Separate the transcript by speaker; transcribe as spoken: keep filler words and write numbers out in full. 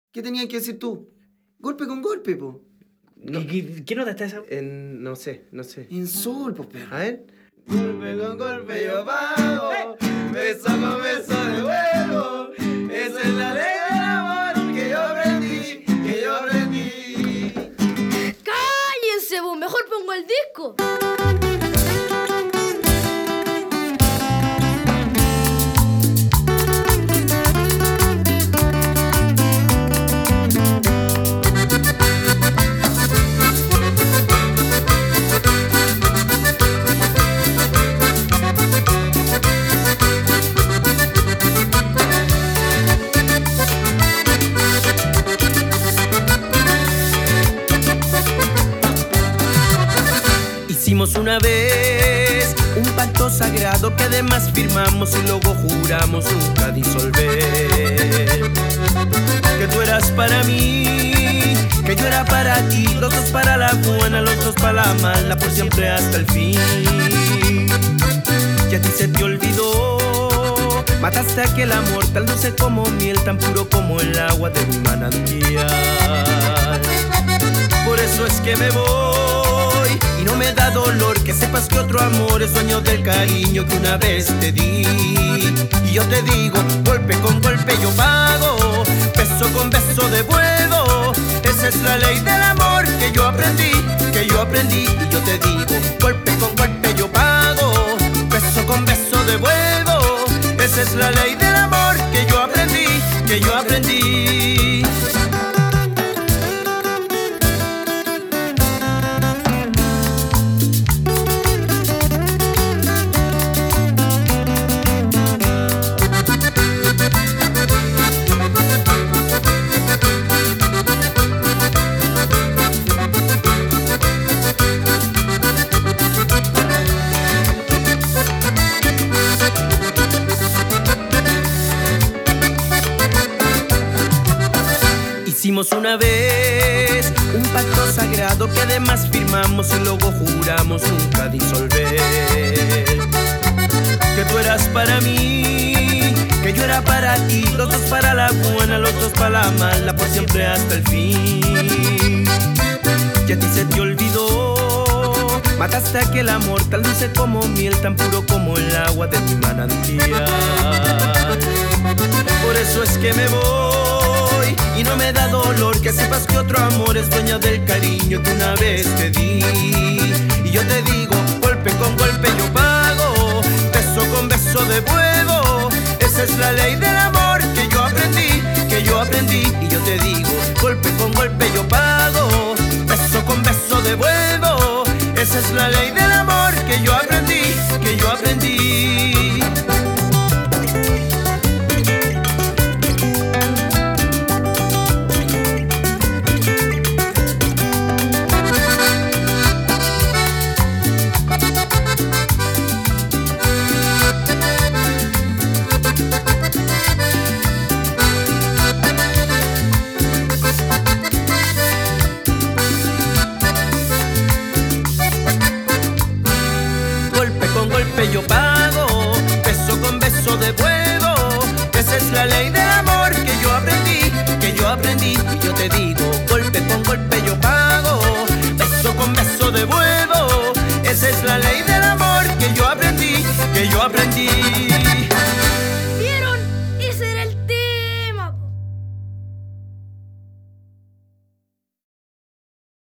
Speaker 1: ¿Qué tenías que decir tú? Golpe con golpe, po.
Speaker 2: No. ¿Qué, qué nota está esa?
Speaker 1: En, no sé, no sé.
Speaker 2: En
Speaker 1: sol, po, perro.
Speaker 2: A ver. Golpe con golpe yo pago, beso con beso de huevo. Esa es la ley del amor que yo aprendí, que yo aprendí.
Speaker 3: ¡Cállense, vos! Mejor pongo el disco.
Speaker 4: Hicimos una vez un pacto sagrado que además firmamos y luego juramos nunca disolver. Que tú eras para mí, que yo era para ti, los dos para la buena, los dos para la mala, por siempre hasta el fin. Y a ti se te olvidó, mataste aquel amor tan dulce como miel, tan puro como el agua de mi manantial. Por eso es que me voy y no me da dolor que sepas que otro amor es dueño del cariño que una vez te di. Y yo te digo, golpe con golpe yo pago, beso con beso devuelvo. Esa es la ley del amor que yo aprendí, que yo aprendí. Y yo te digo, golpe con golpe yo pago, beso con beso devuelvo. Esa es la ley del amor que yo aprendí, que yo aprendí. Hicimos una vez un pacto sagrado que además firmamos y luego juramos nunca disolver. Que tú eras para mí, que yo era para ti, los dos para la buena, los dos para la mala, por siempre hasta el fin. Y a ti se te olvidó, mataste aquel amor tan dulce como miel, tan puro como el agua de mi manantial. Por eso es que me voy y no me da dolor que sepas que otro amor es dueño del cariño que una vez te di. Y yo te digo, golpe con golpe yo pago, beso con beso devuelvo. Esa es la ley del amor que yo aprendí, que yo aprendí. Y yo te digo, golpe con golpe yo pago, beso con beso devuelvo. Esa es la ley del amor que yo aprendí, que yo aprendí.